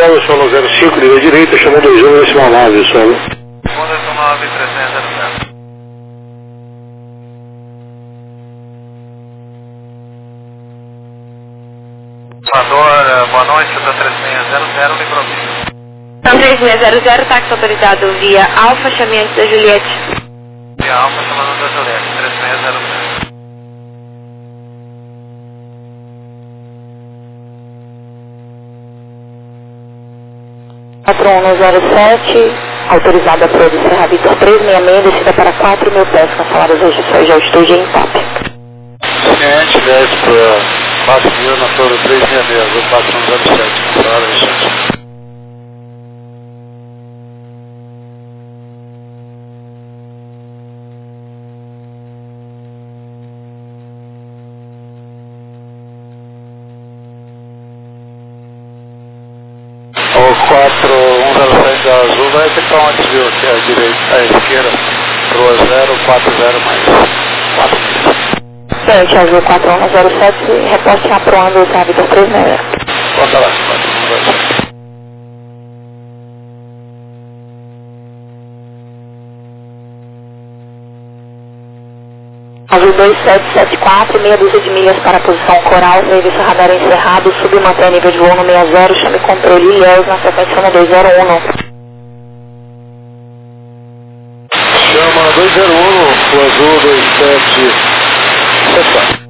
0, solo 05, língua direita, chamou 21, decimal 9, solo. Segundo decimal 9, 300. Salvador, boa noite, da 3600, Libroville. Então 3600, táxi autorizado via Alfa, chame antes da Juliette. Via Alfa, chamando da Juliette, 3600. Autorizada para Serra Vitor 366, descida para 4.000 pés, canceladas registrações já estúdio em TAP. Ciente 10 para 4.000 na Toro 366, ou 4107, canceladas registrações. O 4107 da Azul vai ter para onde viu aqui à direita, à esquerda, Rua 040 mais 4 milhas. Ciente Azul 4107, reposte aproando o Serra Vitor 366. Bota lá, 4107. Azul 2774, meia dúzia de milhas para a posição coral, serviço radar encerrado, sub mantém nível de voo no 60, chame controle Ilhéus na frequência no 201. Chama 201, o Azul 2774.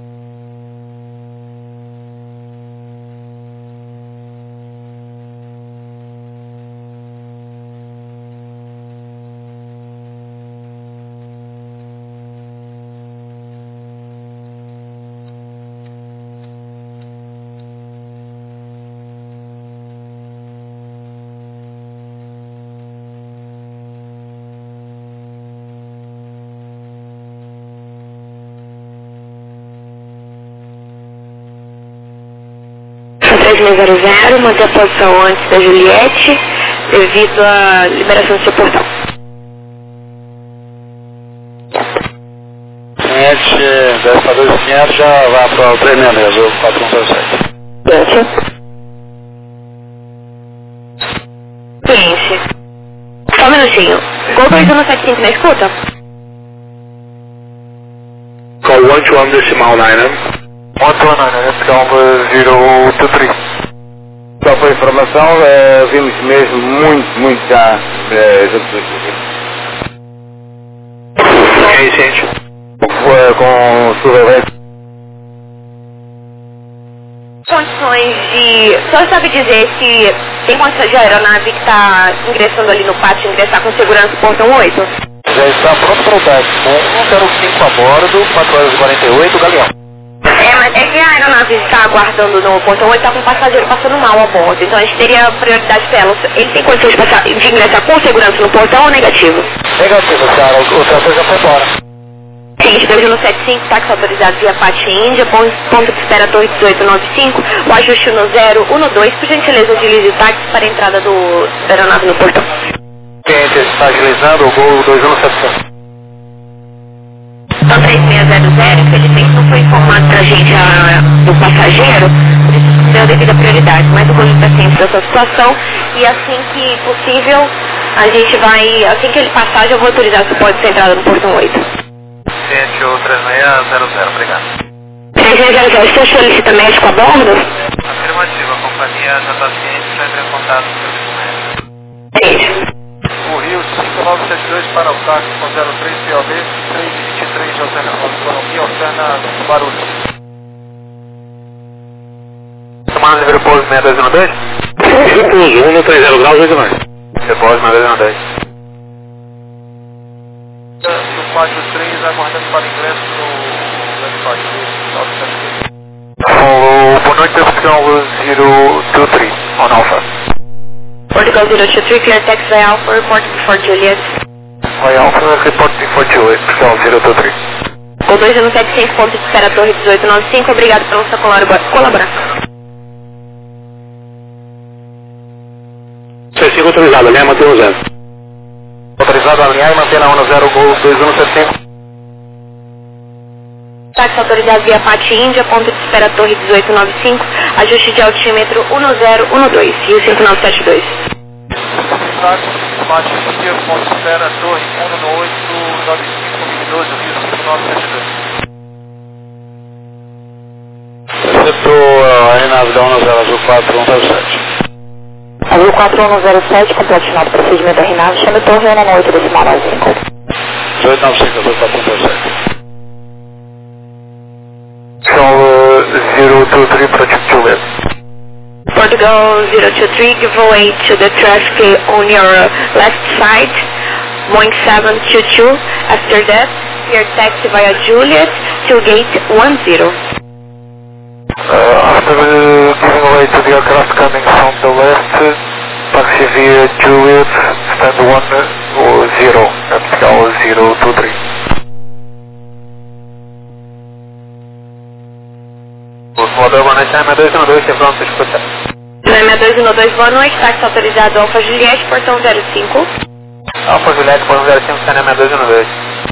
Manter a posição antes da Juliette, devido à liberação do seu portão. Ciente 10 para 2500, já vai para o 366, ou 4107. Ciente. Só um minutinho. Gol 2175 na escuta? Call 121, decimal 9. 129, esse campo 023. Só para informação, vimos mesmo muito já juntos aqui. Ok, ciente. Com o sobrevivente. Condições de... Só sabe dizer se tem condições de aeronave que está ingressando ali no pátio, ingressar com segurança no portão 8? Já está pronto para o teste, com 105 a bordo, 4 horas e 48, Galeão. Mas é que a aeronave está aguardando no portão 8, está com um passageiro passando mal a bordo, então a gente teria prioridade para ela. Ele tem condições de ingressar com segurança no portão ou negativo? Negativo, cara, o trator já foi embora. Gente, 2175, táxi autorizado via Pátio Índia, ponto de espera Torre 1895, o ajuste no 012, por gentileza utilize o táxi para a entrada da aeronave no portão. Cliente está agilizando o Gol 2175. Então 3600, infelizmente não foi informado pra gente do passageiro, por isso deu a devida prioridade, mas o conjunto está ciente dessa situação e assim que possível, a gente vai, assim que ele passar, já vou autorizar se pode ser entrada no portão 8. Cliente o 3600, obrigado. 3600, você solicita médico a bordo? Afirmativo, a companhia já está ciente, já entra em contato com o serviço médico. Sim. O Rio 5972 para o táxi com 03 POB, 323 de Altana Barulho. Tomando nível de pouso 6212? Repouso, 1 no 30 graus, 8 mais. Repouso 6212. No pátio 3, aguardando para ingresso no website. Boa noite, opção 023, on Alpha. Portugal 023, clear taxi Alpha, report before Juliet. Vai Alpha, report before Juliet, opção 023. O 2175, ponto de espera Torre 1895, obrigado pela sua colaboração. C5 autorizado, alinhar e manter no 0. Autorizado a alinhar e manter na 10 Gol 2175. Táxi autorizado via Pati Índia, ponto de espera Torre 1895, ajuste de altímetro 1012, Rio 5972. Táxi, Pati Índia, ponto de espera Torre 1895, 2012, Rio 5972. Setor RNAV da 10 Azul 4107. Azul 4107, completinado procedimento RNAV, chame Torre 198, decimal 95. 1895, Azul 4107. São 023 para Juliet. Portugal 023, give way to the traffic on your left side, Boeing 722. After that, your taxi via Juliet to gate 10. After giving way to the aircraft coming from the west, taxi via Juliet, stand 10, Vertical 023. Modelo Boa Noite, 6212, chegamos para escutar. 6212, boa noite, táxi autorizado Alfa Juliette, portão 05. Alfa Juliette, portão 05, está na 6212.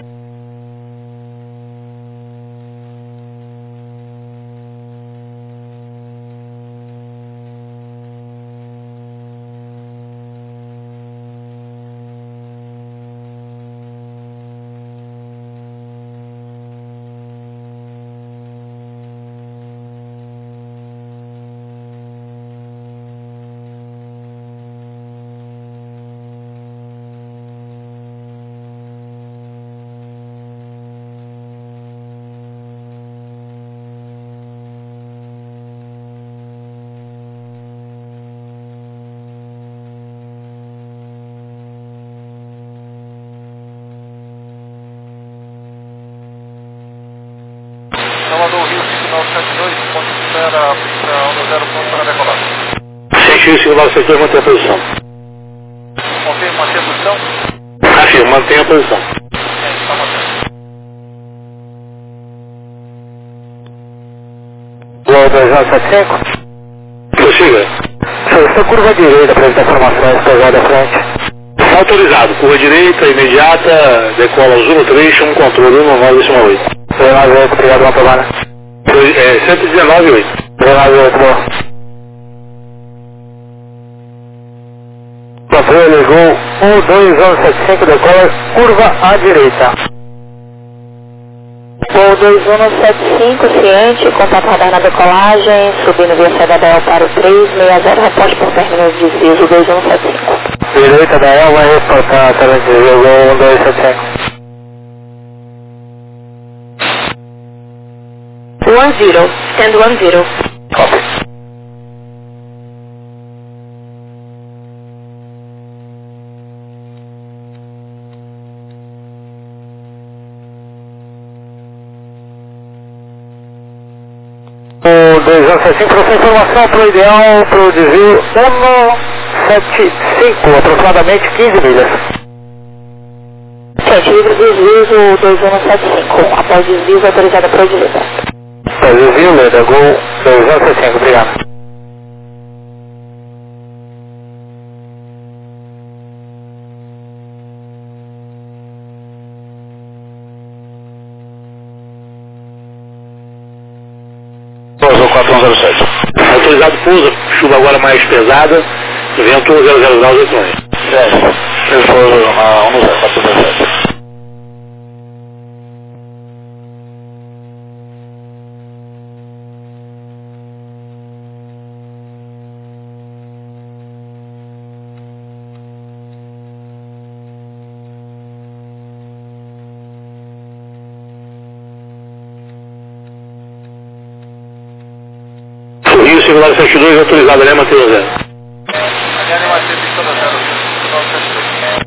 Salvador, Rio 5972, ponto de espera para 10 ponto para decolar. Sentiu 5972, mantém a posição. Confirma, manter a posição? Afirma, mantém a posição. Está mantendo. Boa 275. Prossiga. Essa curva direita para evitar formações pesada à frente. Autorizado. Curva direita, imediata, decola Zulu 3, chama um controle 198. 398, obrigado, uma tomada. 119,8. 398, boa. Controle, ligou 12175, decola curva à direita. Voo 2175, ciente, contato radar na decolagem, subindo via CDL para o 360, reporte por término de desvio 2175. Direita da El vai reportar, tá bem, ligou 1275. 10, stand 10. Copy. O 275, para sua informação, para o ideal, para o desvio 175, aproximadamente 15 milhas. Gente, livre desvio 2175, após desvio autorizada para o direita. Para desvio, Leda, Gol 275, obrigado. Pousou 4107. Autorizado pousa, chuva agora mais pesada, vento 000 graus 8 9. Certo. Eu sou na 10417. Rio 5972, autorizado, né, Matheus Zé? Aliane Matheus, pista da 0, Rio 5972.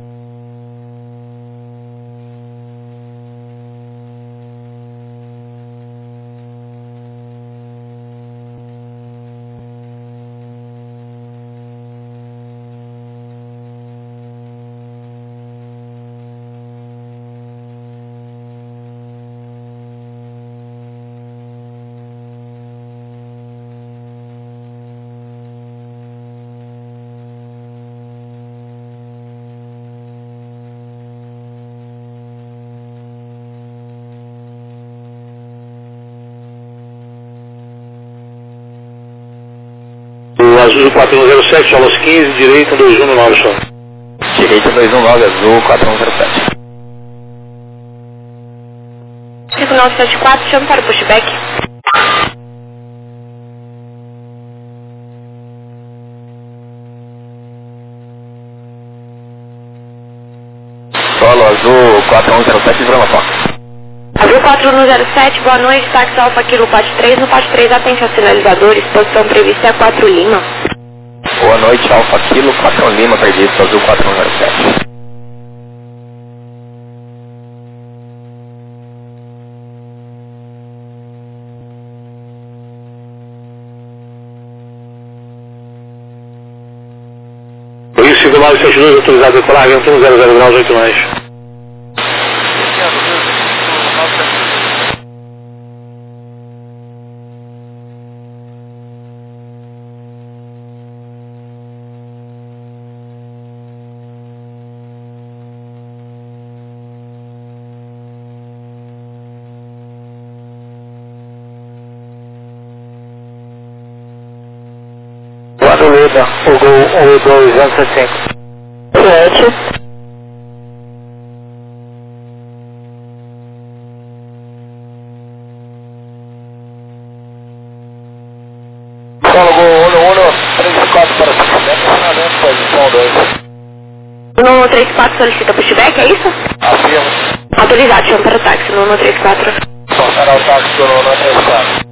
azul 4107, solos 15, direita 219 só. Direita 219, azul 4107. 5974, chama para o pushback. Solo azul 4107, Brahma Fox. Azul 4107, boa noite, táxi Alfa Kilo Pat 3, no Pat 3 atente aos sinalizadores, posição prevista é 4 Lima. Boa noite, Alfa Kilo 4 Lima, perdido, azul 4107. Rio 5972, autorizado a decolar, vento 100 graus 8 mais. Lida, o Gol 275. 7. Solo Gol 134 para pushback, finalmente posição 2. 1134 solicita pushback, é isso? Afirma. Autorizado, chama para o táxi, 1134. Para o táxi do 134.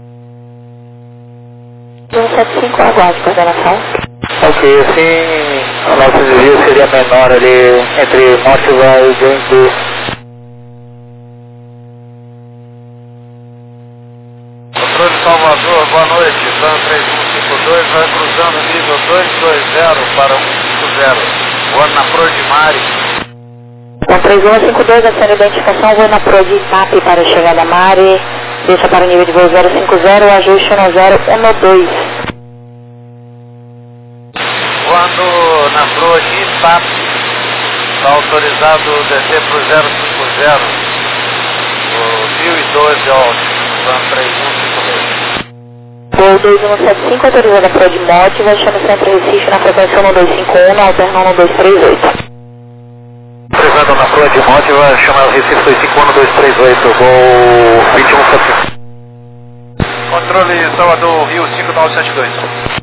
175, aguarde, coordenação. Ok, assim, o nosso desvio seria menor ali entre Motiva e Green. Controle Salvador, boa noite. Plan 3152 vai cruzando nível 220 para 150. Voando na Pro de Mari. Com 3152, acende a identificação, vou na Pro de MAP para a chegada Mari. Deixa para o nível de voo 050, ajuste 1012. Voando na Pro de TAP. Está autorizado descer para o 050. O 1012 ao Plan 3152. Voo 2175, autorizada Pro de Mote, vai chama Centro Recife na frequência 1251, na alterna 1238. Autorizado na Pro de Motiva, chama o Recife 2511238, Gol 2175. Controle Salvador, Rio 5972.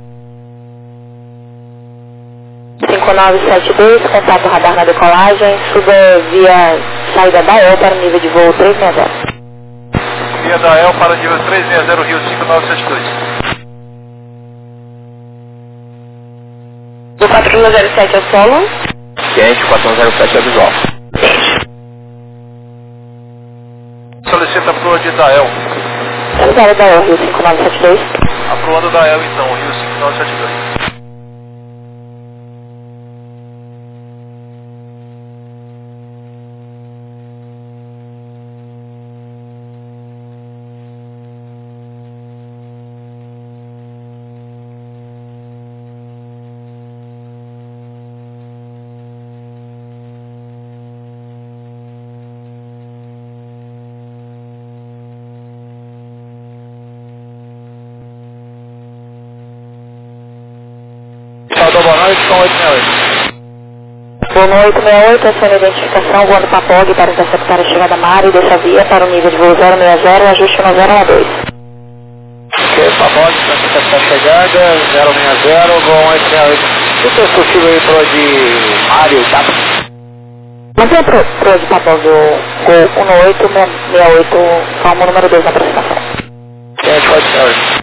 5972, contato radar na decolagem, suba via saída da El para o nível de voo 360. Via da El para o nível 360, Rio 5972. Do 4107 é solo. Ciente 4107 é visual. Solicita a proa de Dael. Autorizada da El, Rio 5972. A proa do Dael então, Rio 5972. Boa noite, com 868. Boa noite, 68, acione a identificação, voando Papog para interceptar a chegada Mari, deixa a via para o nível de voo 060, ajuste 1012. Ok, Papog, para interceptar a chegada, 060, Gol 868. Se é possível aí Pro de Mário, tá? Mantenha Pro de Papog, Gol 1868, palmo número 2 na aproximação. Ciente 868.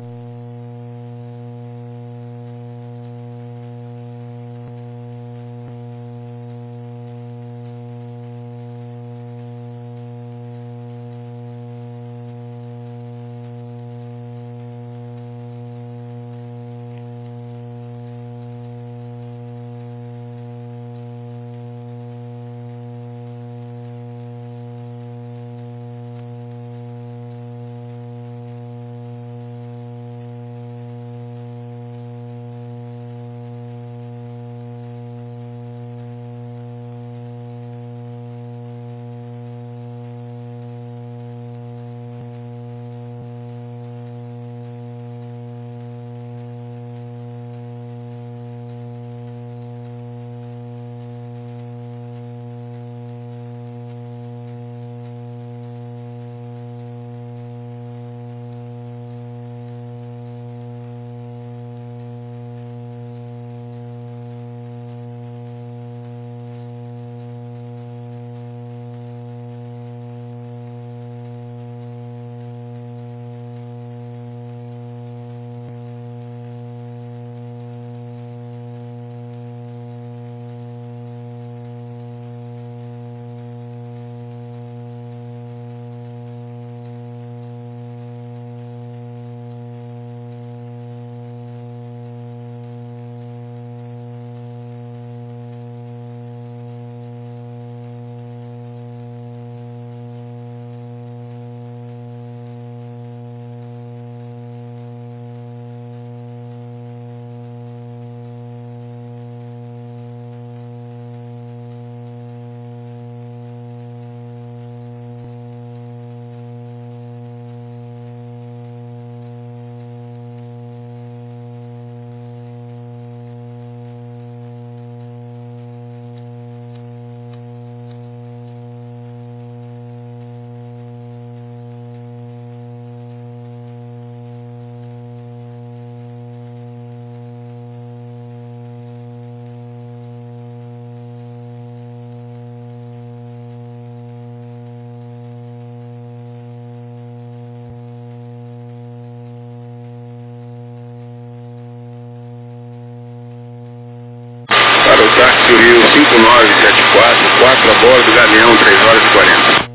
Rio 5974, 4 a bordo, Galeão, 3 horas e 40.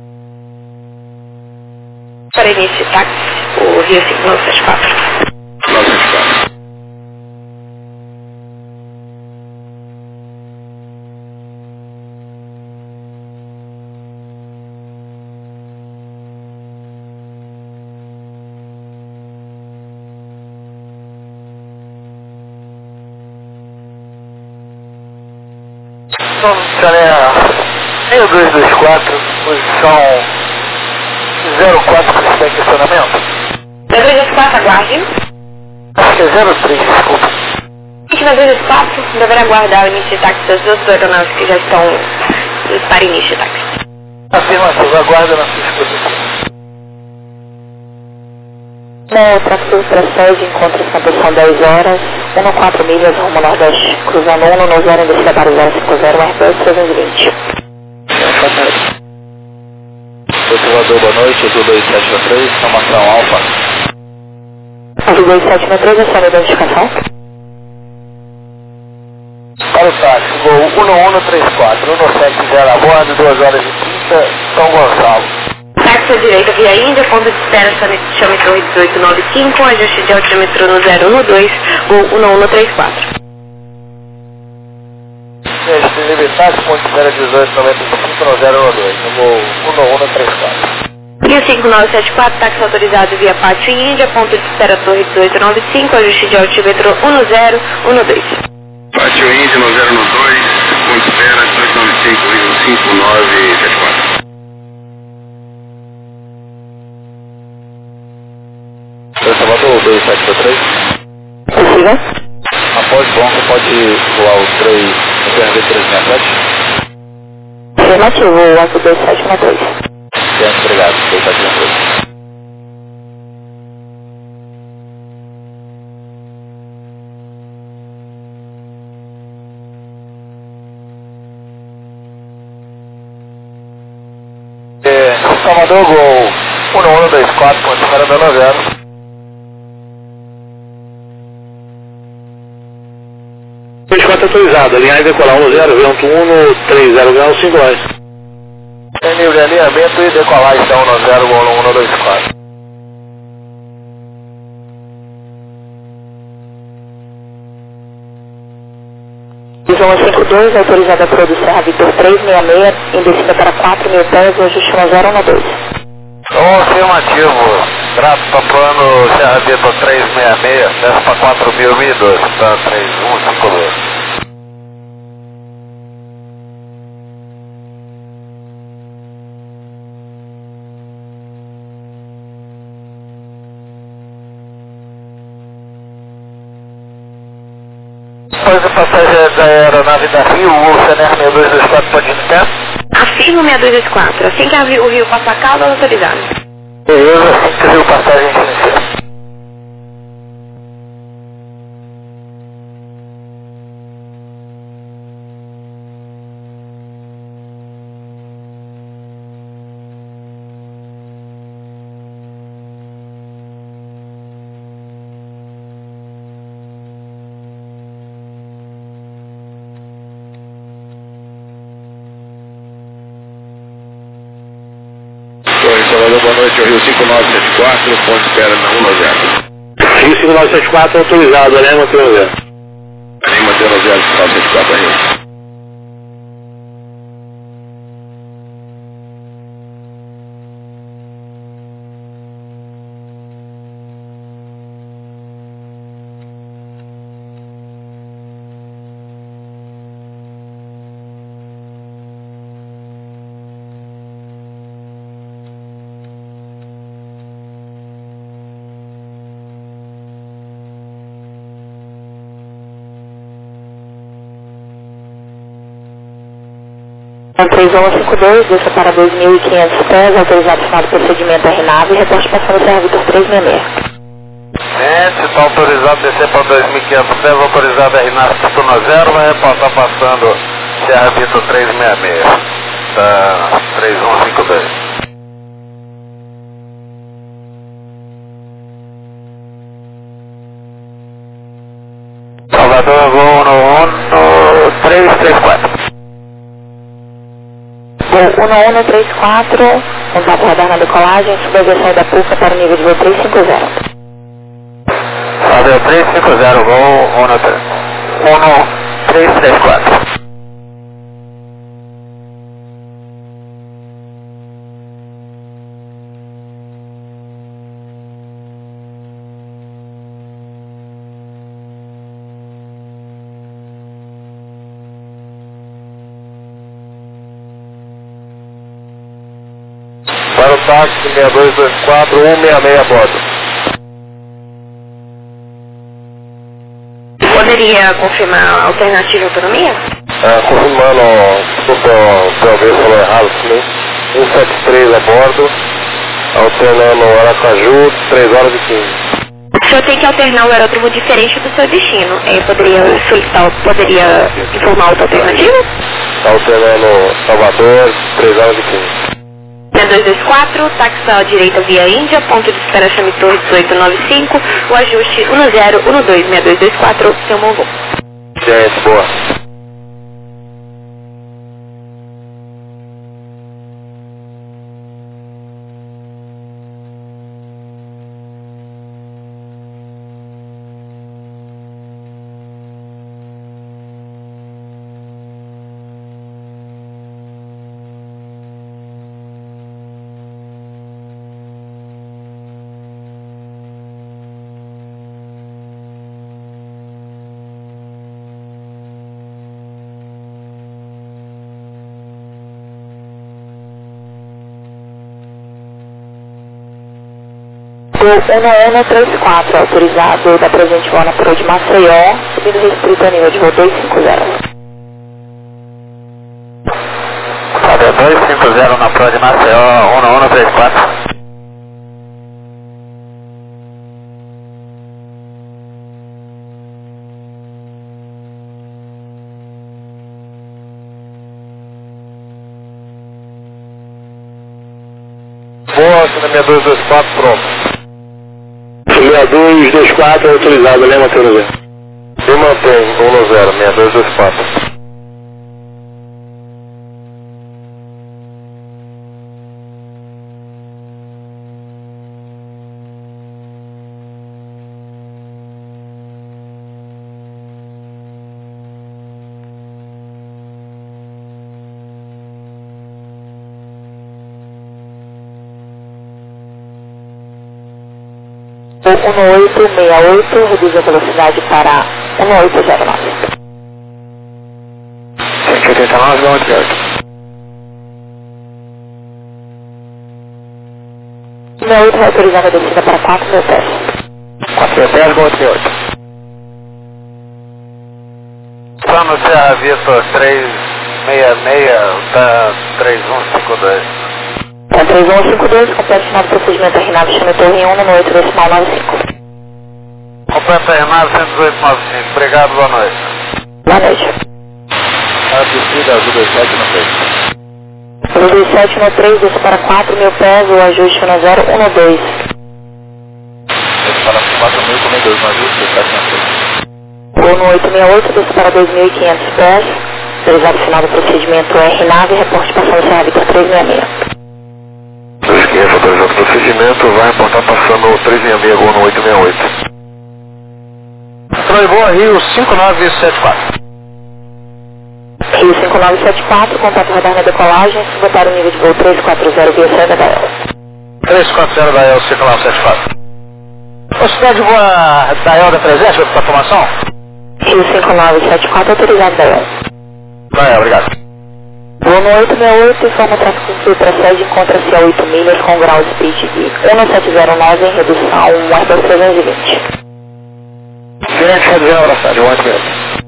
Para início de táxi, o Rio 5974. 974. Chanel 6224, posição 04 para esse estacionamento. 224, aguarde. Acho que é 03, desculpa. Na 224, deverá aguardar o início de táxi das duas aeronaves que já estão para início de táxi. Afirmativo, aguarda na sua exposição. O tráfego para sede encontra-se na posição 10 horas, 14 milhas rumo nordeste, cruzando 190 em descida para 050, Airbus 320. Observador, boa noite, Azul 2763, formação Alfa. Azul 2763, essa é a identificação. Para o táxi, voo 1134, 170 a bordo, 2 horas e 30, São Gonçalo. Táxi à direita via Índia, ponto de espera chame Torre 1895, ajuste de altímetro no 012, voo 1134. Este limitados, ponto de espera 1895 no 012, no voo 1134. Rio 5974, táxi autorizado via Pátio Índia, ponto de espera Torre 1895, ajuste de altímetro 1012. Pátio Índia no 012, ponto de espera 1895, Rio 5974. Salvador 2763. Possível? Após banco, pode voar o 3, o PRV 367? Afirmativo, o Azul 2763. Certo, obrigado, 2763. Salvador, Gol 1124, ponto de espera da 90. Autorizado, alinhar e decolar 10, vento 130 graus 5 horas. Tem nível de alinhamento e decolar então no 01124. Visão 52, autorizada a produção Vitor 366, em descida para 4.000 pés, o ajuste no 012. Afirmativo, trato para plano Serra Vitor 366, desce para 4.012, tá 3152. Depois a passagem da aeronave da Rio, o Cener 6224 pode indicar? Afirmo 6224, assim que o Rio passa a calda, autorizado. Beleza, assim que o Rio passagem inicial. Salvador, boa noite, Rio 5974, ponto de espera na 190. Rio 5974, autorizado, alinhar e manter no 0. Alinhar e manter no 0, 5974, Rio. Então, 3152, desça para 2.500 pés, autorizado final do procedimento RNAV e reporte passando Serra Vitor 366. Gente, está autorizado descer para 2.500 pés, autorizado RNAV Tuna 0, vai reportar passando Serra Vitor 366, tá 3152. Equador, Gol 11334. Gol 1134, contato radar na decolagem, subversão da PUCA para o nível de voo 350. Salve 350, Gol 1334. Para o táxi 6224, 166 a bordo. Poderia confirmar a alternativa de autonomia? Confirmando, desculpa, o PLV falou errado também. 173 a bordo, alternando Aracaju, 3 horas e 15. O senhor tem que alternar o aeródromo diferente do seu destino. Poderia informar outra alternativa? Alternando Salvador, 3 horas e 15. 6224, táxi à direita via Índia, ponto de espera chame Torre 1895, o ajuste 10126224, seu bom voo. Gente, boa. Gol 1134, autorizado da presente Vona Pro de Maceió, subindo restrito a nível de voo 250. Salve 250 na Pro de Maceió, 1134. Boa, aqui na 6224, pronto. 6224, autorizado, Lema Teu 0. Se mantém, 1-0, 6224. Gol 1868, reduz a velocidade para 1809. 189, 98. 68 vai autorizar a descida para 4 mil pés. 410, Gol 88. Plano Serra Vitor 366, da 3152. É 3152, completa final do procedimento RNAV chame Torre 1 no 8 decimal 95. Completa RNAV 11895, obrigado, boa noite. Boa noite. A descida azul 27 no 3. Azul 27 no 3, desce para 4 mil pés, o ajuste no 012. Desce para 4 mil, também 2 no ajuste, 27 no 3. Gol no 868, desce para 2.500 pés, autorizado final do procedimento RNAV, reporte passando Serra Vitor 366. Esquerda, autorizado o procedimento, vai reportar passando 366, Gol no 868. Troiboa, Rio 5974. Rio 5974, contato radar na decolagem, subotar o nível de voo 340 via saída da EL. 340 da EL 5974. Ô, cidade boa da EL da Presente, para formação? Rio 5974, autorizado da EL. Da EL, obrigado. Voo no 868, informa o tráfego que procede, encontra-se a 8 milhas com grau speed de 1709 em redução Airbus 320. Gerente, reduzindo a velocidade, 1 mesmo.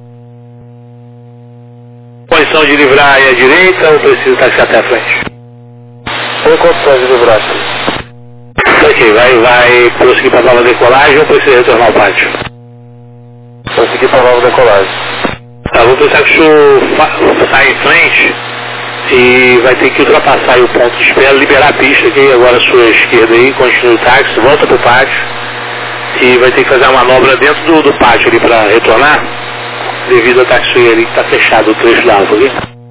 Posição de livrar aí à direita ou precisa taxar até a frente? Tem condições de livrar aqui. Ok, vai prosseguir para a nova decolagem ou precisa retornar ao pátio? Prosseguir para a nova decolagem. Tá, vou pensar que o senhor sai em frente e vai ter que ultrapassar aí o ponto de espera, liberar a pista aqui, agora à sua esquerda aí, continua o táxi, volta para o pátio e vai ter que fazer a manobra dentro do pátio ali para retornar. devido à taxoia ali que está fechado o trecho da árvore.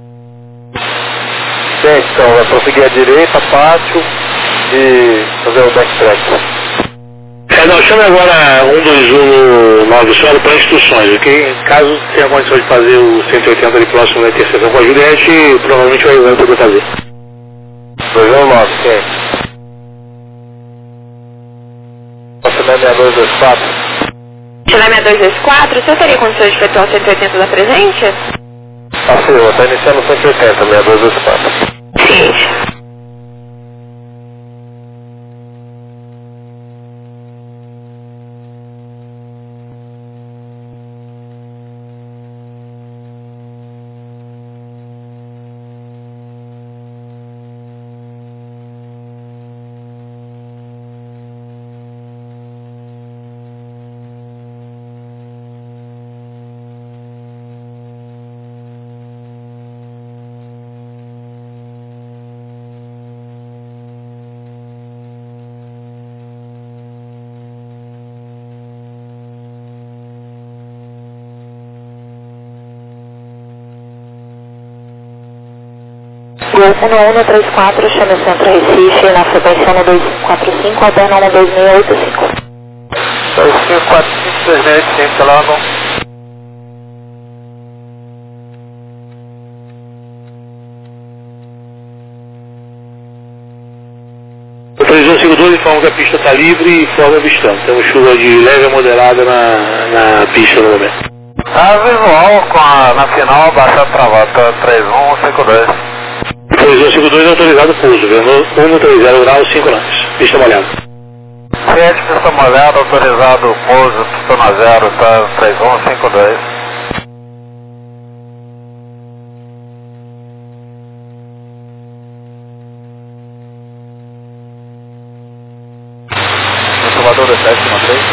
Sim, então vai prosseguir à direita, pátio e fazer o backtrack. Não, chame agora 121 no 9 solo para instruções, ok? Caso tenha condição de fazer o 180 ali próximo da interseção com a Juliette, provavelmente vai poder fazer. 219, sim. Nossa, né, 6224. Chile 6224, o senhor teria condições de efetuar o 180 da presente? Sim, está iniciando o 180, 6224. Sim. Gol 1134, chama o Centro Recife, na frequência 1245, alterna 12685. 2545, 2685, tá lá, bom? O 3152 informa que a pista está livre e forma avistando. Temos chuva de leve a moderada na pista no momento. Visual na final, baixa travada, 3152. 3152 é autorizado pouso, viu? 130 graus, 5 lances. Pista molhada. 7, pista molhada, autorizado pouso, pista na 0, tá 3152. Controlador do 713.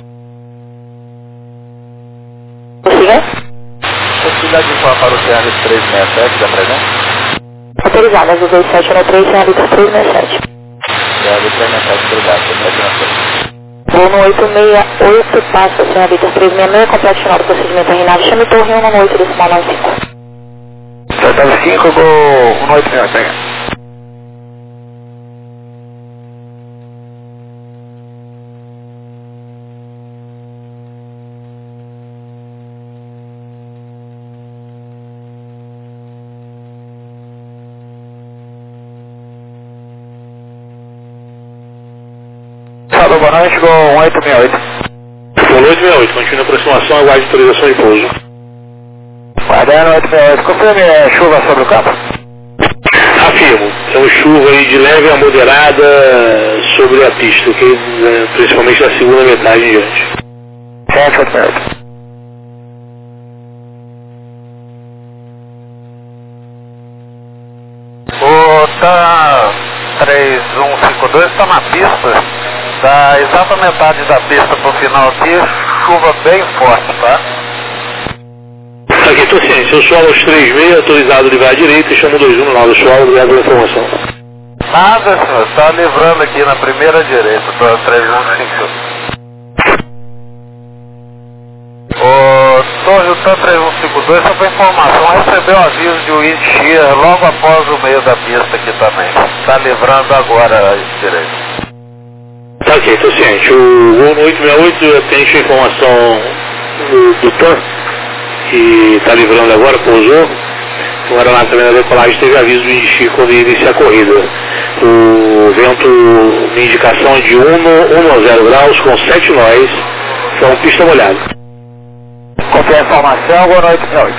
Consiga? Possibilidade de informar para o CR 367 da presente? Autorizada, as 2793, senhorita 367. CR 367, obrigado, Vou no 868, passa a senhorita 366, complete final do procedimento terminado. Chame torre 1 no 8 decimal 95. 75, gol 186, pega. Alô, boa noite, gol 1868. Gol 868, continua a aproximação, aguarde autorização de pouso. Guardando 868, confirme chuva sobre o campo? Afirmo, temos chuva aí de leve a moderada sobre a pista, ok? Principalmente na segunda metade em diante. 788. O TAM 3152 está na pista, da exata metade da pista para o final aqui, chuva bem forte, tá? Aqui, estou ciente, eu solo aos 36, autorizado ligar à direita e chamo 21 no lado do solo, obrigado pela informação. Nada, senhor, está livrando aqui na primeira direita, para 3152. O Torre do TAM 3152, só para informação, recebeu aviso de wind shear logo após o meio da pista aqui também. Está livrando agora à direita. Tá ok, estou ciente. O voo no 868 atende a informação do TAM, que está livrando agora, pousou. Agora lá também na decolagem teve aviso do wind shear quando ia iniciar a corrida. O vento, uma indicação de 1 a 0 graus com 7 nós, são pista molhada. Qualquer informação, boa noite, 8.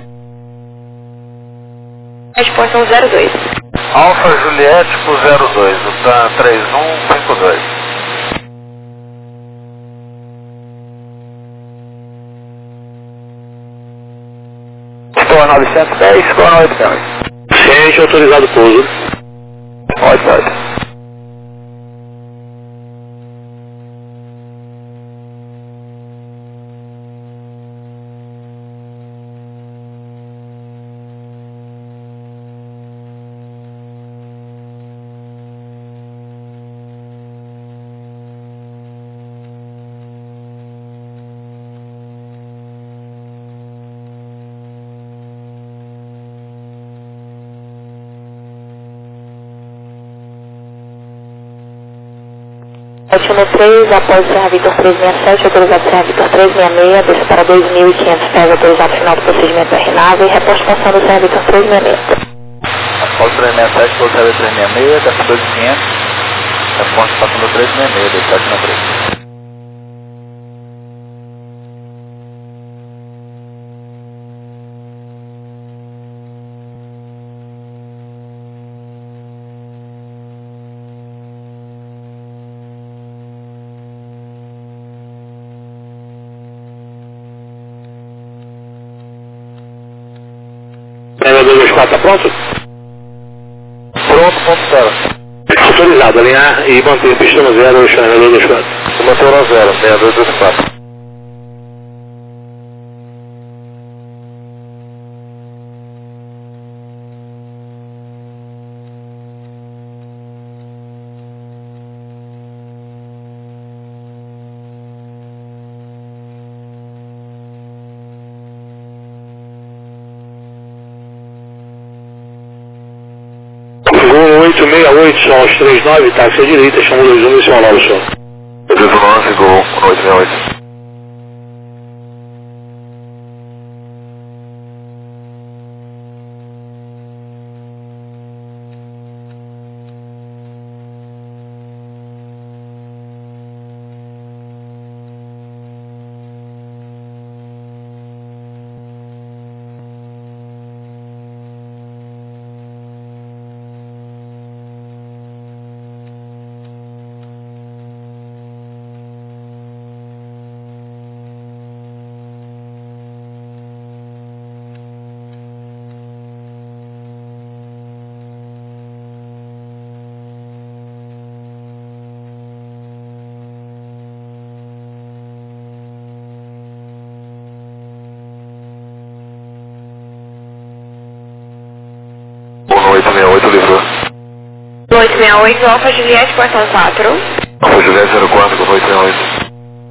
7.102. Alfa Juliette pro 02, o TAM 3152. Estou 910, boa noite, 8. Ciente, autorizado pouso. Ótimo. 713, após Serra Vitor 367, autorizado Serra Vitor 366, desce para 2.500 pés, autorizado final do procedimento RNAV e reposto passando Serra Vitor 366. Após 367, para o Serra 366, desce 2.500, reposto passando 366, desce 793. Pega 224, tá pronto? Pronto, ponto 0. Autorizado, alinhar e manter pista no 0, chama 224. Manter no 0, 6224. Gol 868, são os 39, táxi à direita, chama 21 e são lá o som. 211, Gol 868. Gol 868, livrou. 868, Alfa Juliette, portão 4. Alfa Juliette 04, Gol 868.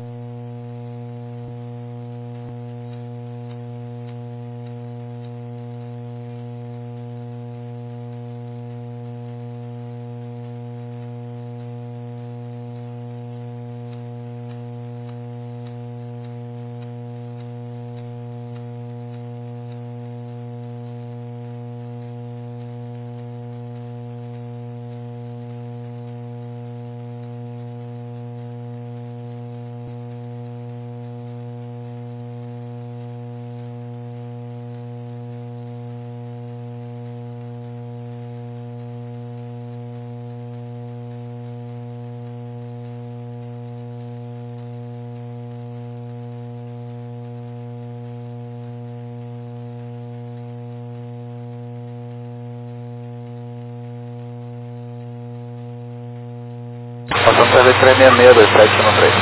Passando para 366, 2793.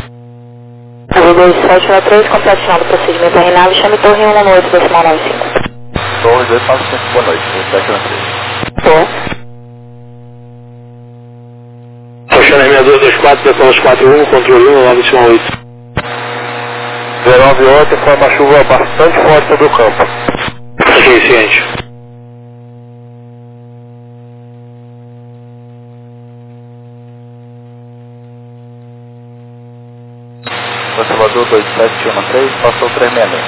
2793, completo final do procedimento RNAV, chame Torre 1 no 8, decimal 95. Torre 295, boa noite, 2793. Boa. Oceana 6224, depois 41, controle 1, 958. 098, foi uma chuva bastante forte sobre o campo. Ok, ciente. Conservador 2713, passou 366.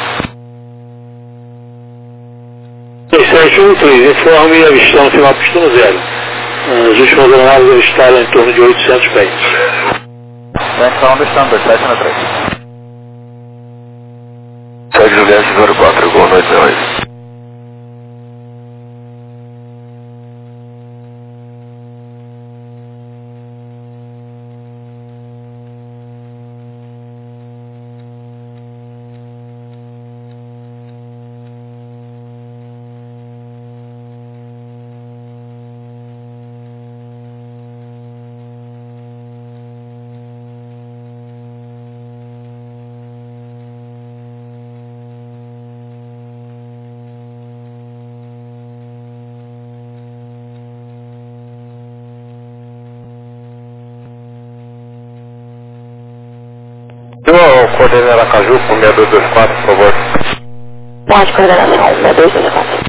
3713, informe avistando final pista no 0. Os últimos aeronaves avistaram em torno de 800 pés. Então, avistando 2763. Segue Juliette 04, Gol 868. Coordenador Aracaju com 6224, por favor. Ponte de coordenação, 6224.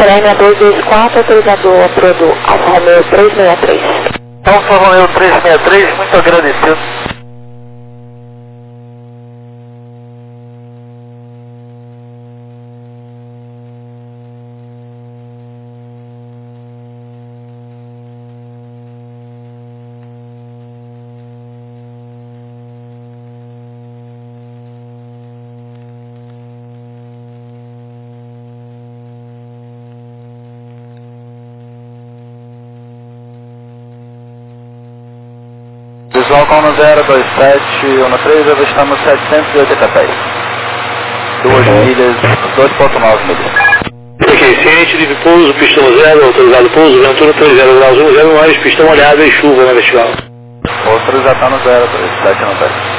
Selênia 224, autorizador Prodo, Alfa Romeo 363. Alfa Romeo 363, muito agradecido. Visual com 02713, avistamos 780 pés. 2 milhas, 2.9 milhas. Ok, ciente, livre pouso, pistão 0, autorizado pouso, ventura 30 graus 1, 0 mais, pistão molhado e chuva na vertical. Autorização no 02713.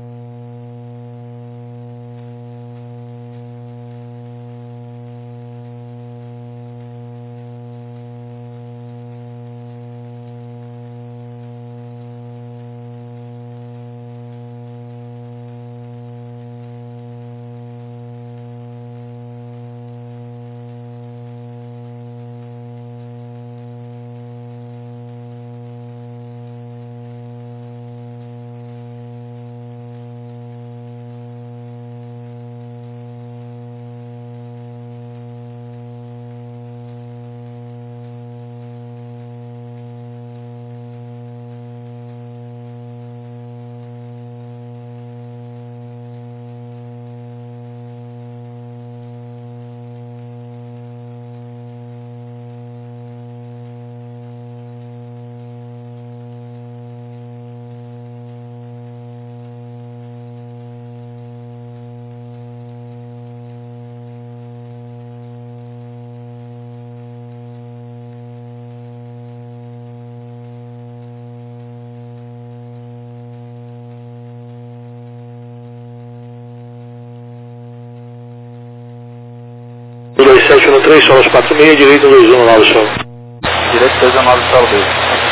O 2713, solos 46, direito 219 solo. Direito 219 solo 2.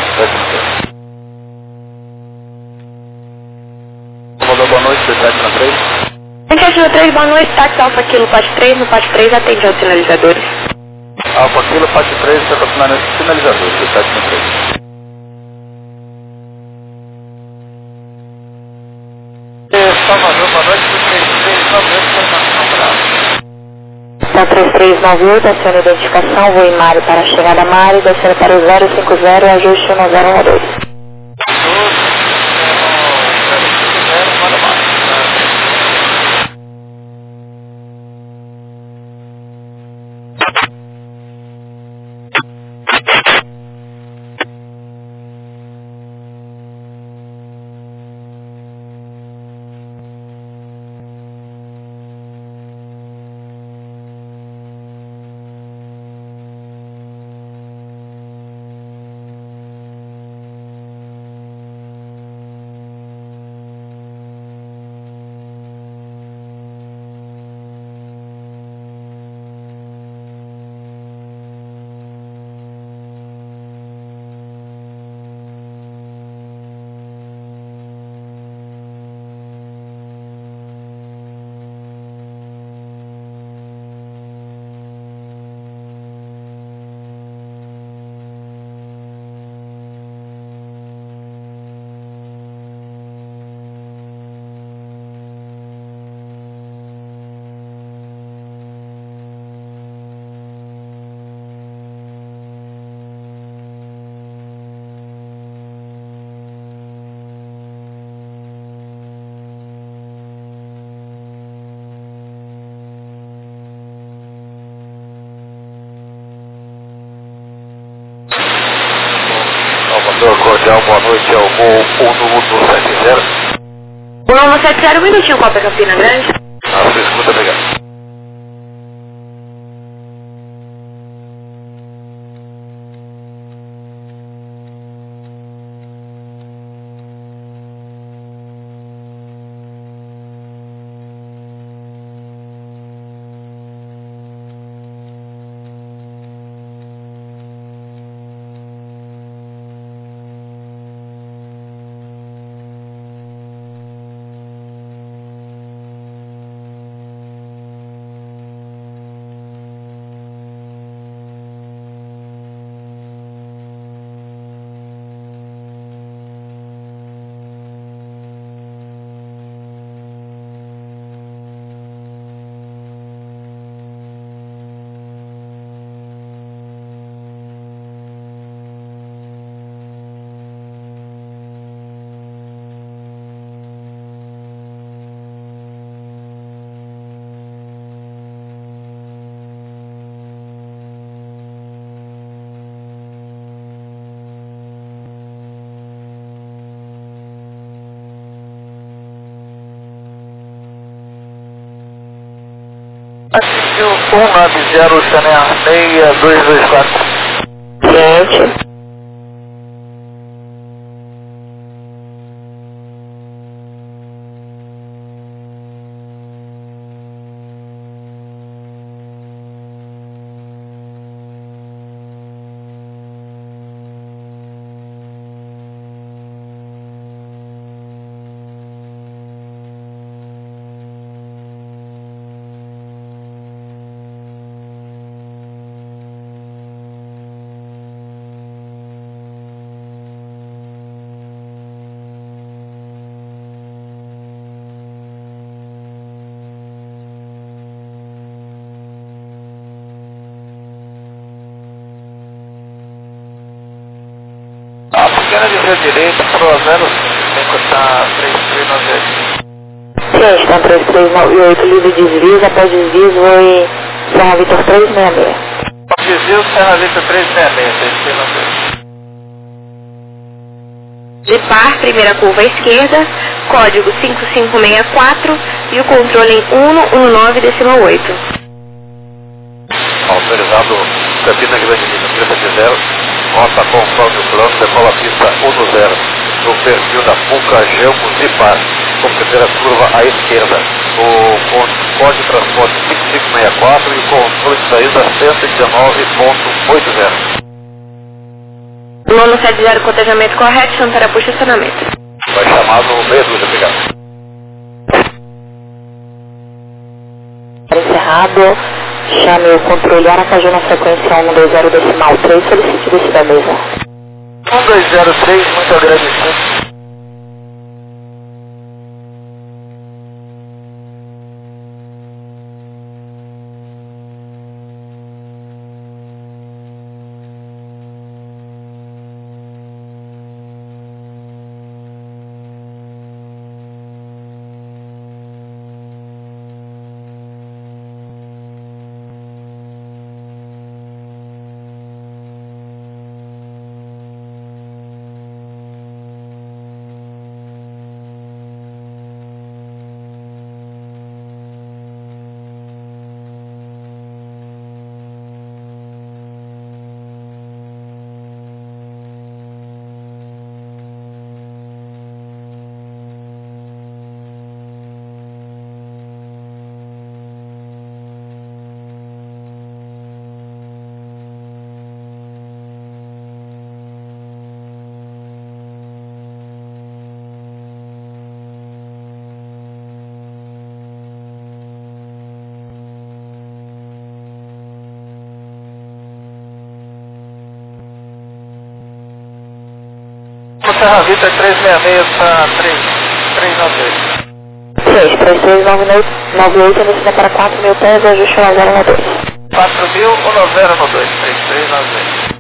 Comandou, boa noite, 2713. 2713, boa noite, táxi Alfa Kilo, Pate 3, no Pate 3 atende aos sinalizadores. Alfa Kilo, Pate 3, está funcionando sinalizador, 2713. Salvador, boa noite, 3398, aciona identificação, voo em Mário para a chegada a Mário, descendo para o 050, ajuste no 012. Cordial, boa noite, é o voo 1170. O 1170, um minutinho, Copa Campina Grande. Muito obrigado. Atingiu 190 Chanel 6224. Ciente. Pequena desvio direito, pro 05, tá 3398. Ciente, tá 3398, livre desvios, após desvios, foi Serra Vitor 366. Desvio Serra Vitor 366, 3398. De par, primeira curva à esquerda, código 5564 e o controle em 119,8. Autorizado, cabina grande de 370, rota conforme o plano, decola a pista 10, no perfil da Puca Gelco de par, com primeira curva à esquerda. O código de transporte 5564 e o controle de saída 119.80. Nono 70, cotejamento correto, Xantarapuxa, estacionamento. Vai chamado meia dúzia, obrigado. Encerrado, chame o controle Aracaju na sequência 120.3, solicite descida da mesa. 1203, muito agradecido. Serra Vitor 366 para 3398. 6, 3398, descida para 4.000 pés, ajuste 9092. 4.000 ou 9092, 3398.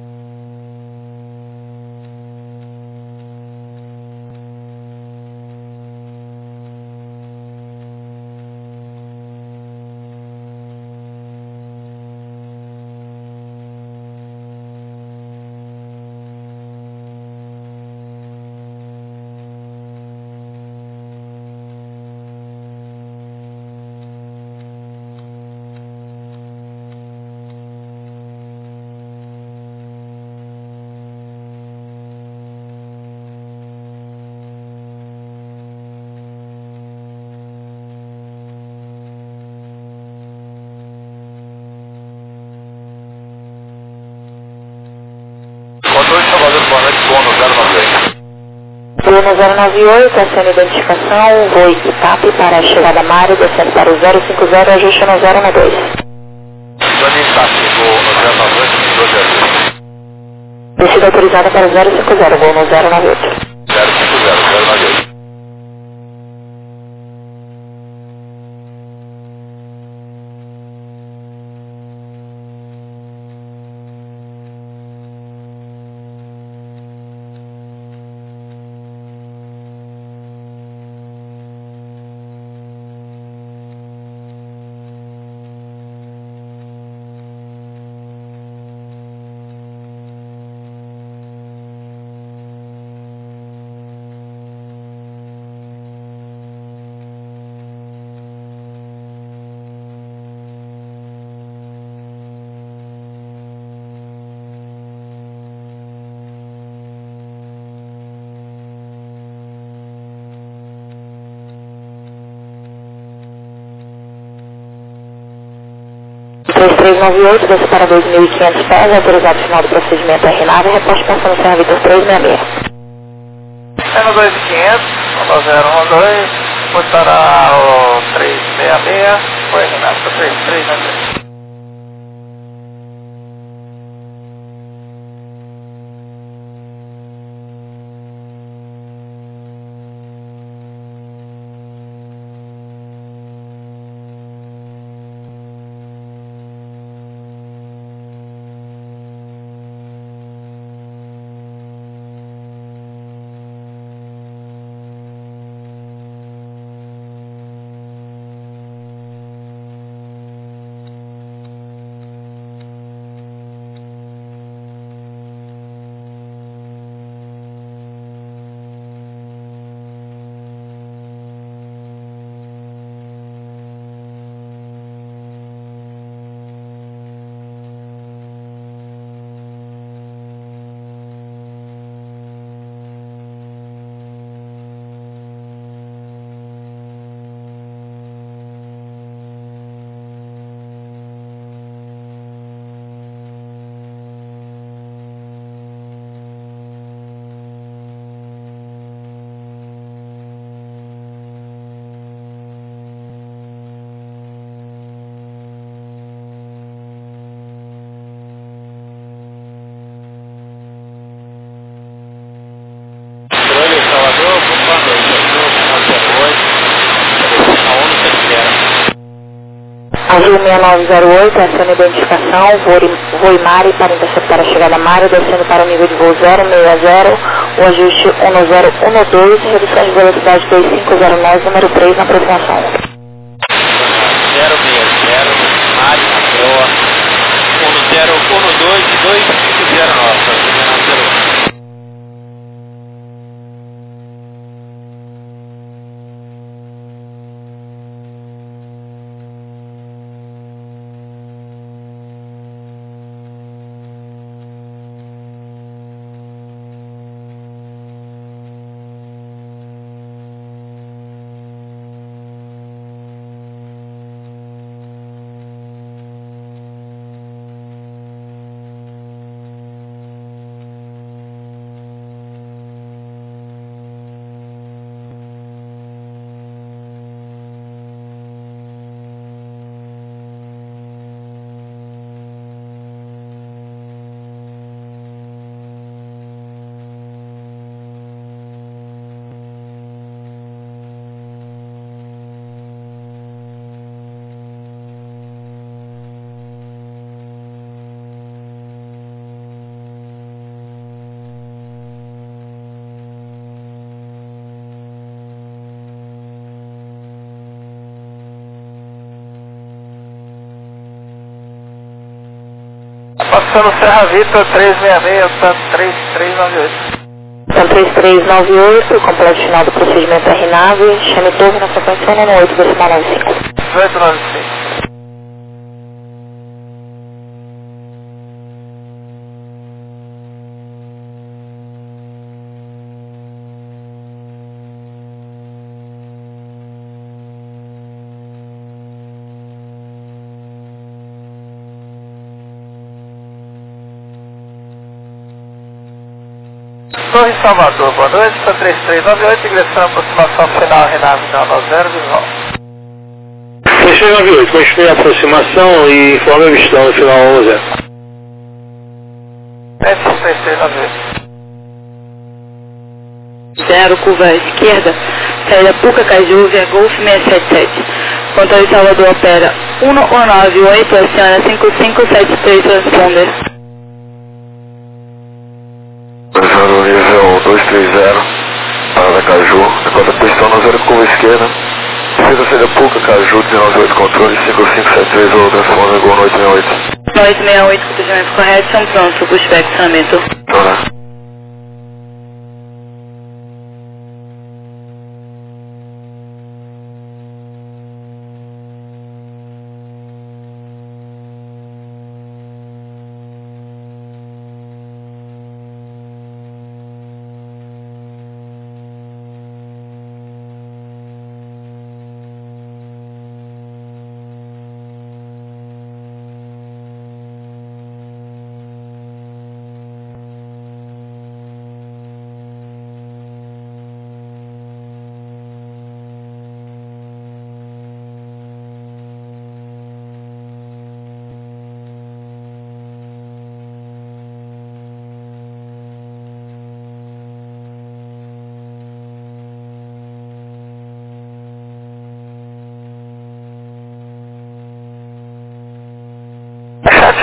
Boa noite, Bono 098. Bono 098, essa identificação, voo equipe para a chegada Mário, descendo para o 050, ajuste no 012. Dani Sassi, voo no 098, 12 ajuste. Descida autorizada para o 050, voo no 098. 050, 098. 3398, desce para 2.500 pés, autorizado final do procedimento RNAV, reposte passando Serra Vitor 366. É no 2500, 012, botará o 366, foi RNAV para 3398. Azul 6908, essa identificação, voo Imari para interceptar a chegada Mário, descendo para o nível de voo 060, o ajuste 1012, redução de velocidade 2509, número 3 na aproximação. 060, Mário, Proa, 1012 e 2509, Passando Serra Vitor 366, tanto 3398. Então 3398, completo final do procedimento RNAV, chame torre na frequência 118,95. 1895. Torre Salvador, boa noite, está 3398, ingressando aproximação final RNAV 090, visual. 3398, continue a aproximação e informe a avistão no final 11. 3398. 0, curva à esquerda, saída Puca Caju via Golf 677. Controle Salvador opera 1198, aciona 5573 transponder. Nível 230, parada Caju, enquanto a pistão na 0 curva esquerda, descida saída Puca Caju 198, controle 5573, ou transponder Gol 868. 868, procedimento correto, são pronto, pushback, acionamento. Tá.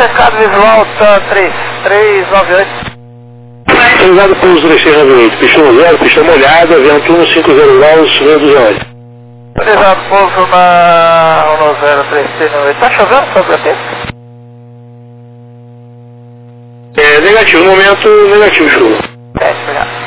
checado visual, tá 3398. Autorizado pouso 3398, pista 0, pista molhada, vento 150 graus, vento 0. Autorizado pouso na 103398. Tá chovendo sobre a pista? Negativo, no momento, negativo, chuva. Obrigado.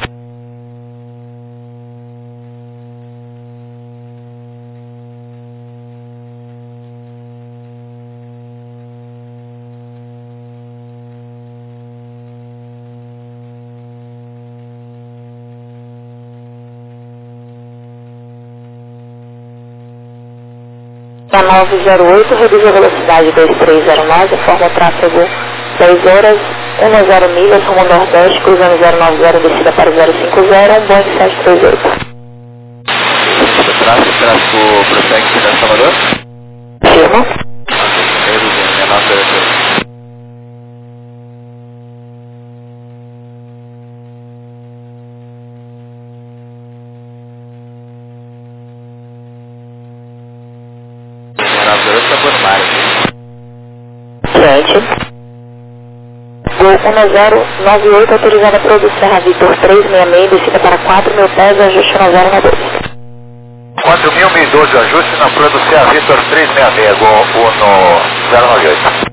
A 908, reduz a velocidade 2309, forma o tráfego 10 horas, 10 milhas, rumo nordeste, cruzando 090, descida para 050, um Boeing 738. Tráfego prossegue para Salvador? Firma. Gol 1098, autorizada para o Serra Vitor 366, descida para 4.000 pés, ajuste na 012. 4.012, ajuste na Pro do Serra Vitor 366, Gol 1098.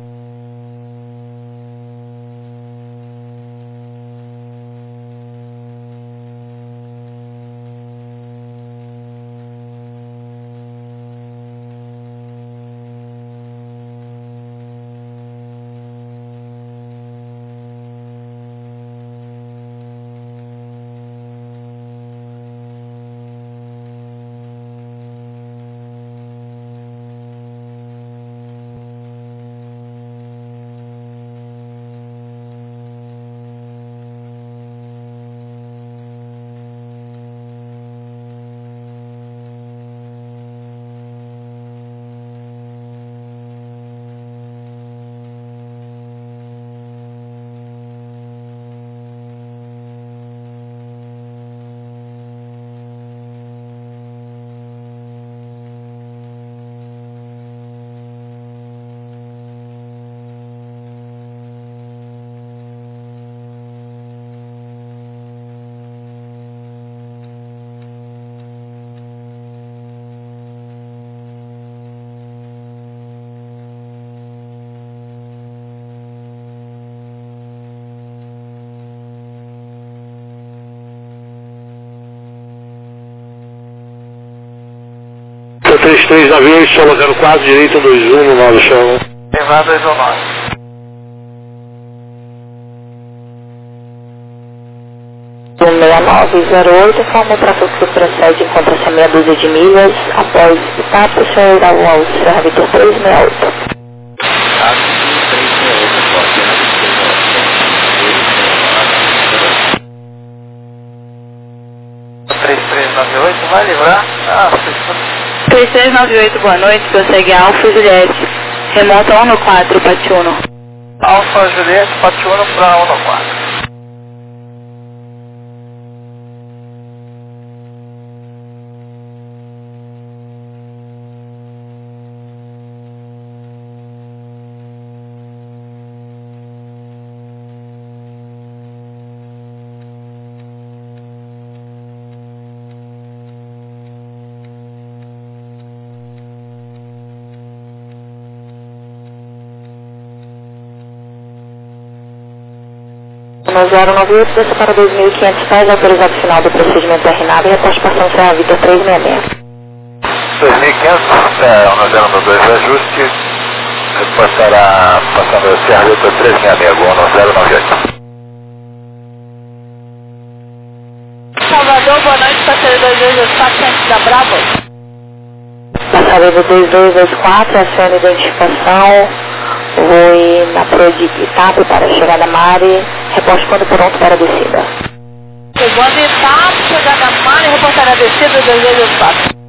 Então 3398, solo 04, direito 121, no 9 chão. Levado 219. O 6908, forma o tráfego que procede, encontra-se a meia dúzia de milhas, após o TAP, o senhor irá ao Serra Vitor 368. Vai livrar? 3398, boa noite, prossegue Alfa Juliette, remonta 114, Patiuno. Alfa Juliette, Patiuno para 114. No 098, desça para 2.500 pés, autorizado final do procedimento terminado e após passando Serra Vitor 366. 2.500, no 092, ajuste, passará passando o Serra Vitor 366, no 098. Salvador, boa noite, passageiro 2224, antes da Bravo. Passageiro 2224, aciona identificação, voe na Pro de Itape para a chegada Mare, reposte quando pronto para a descida. Chegando Itape, chegada Mare, reportar a descida 2224.